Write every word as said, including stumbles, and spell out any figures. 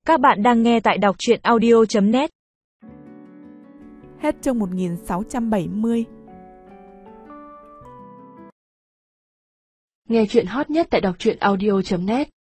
Các bạn đang nghe tại đọc truyện audio chấm net. Hết chương một nghìn sáu trăm bảy mươi. Nghe truyện hot nhất tại đọc truyện audio chấm net.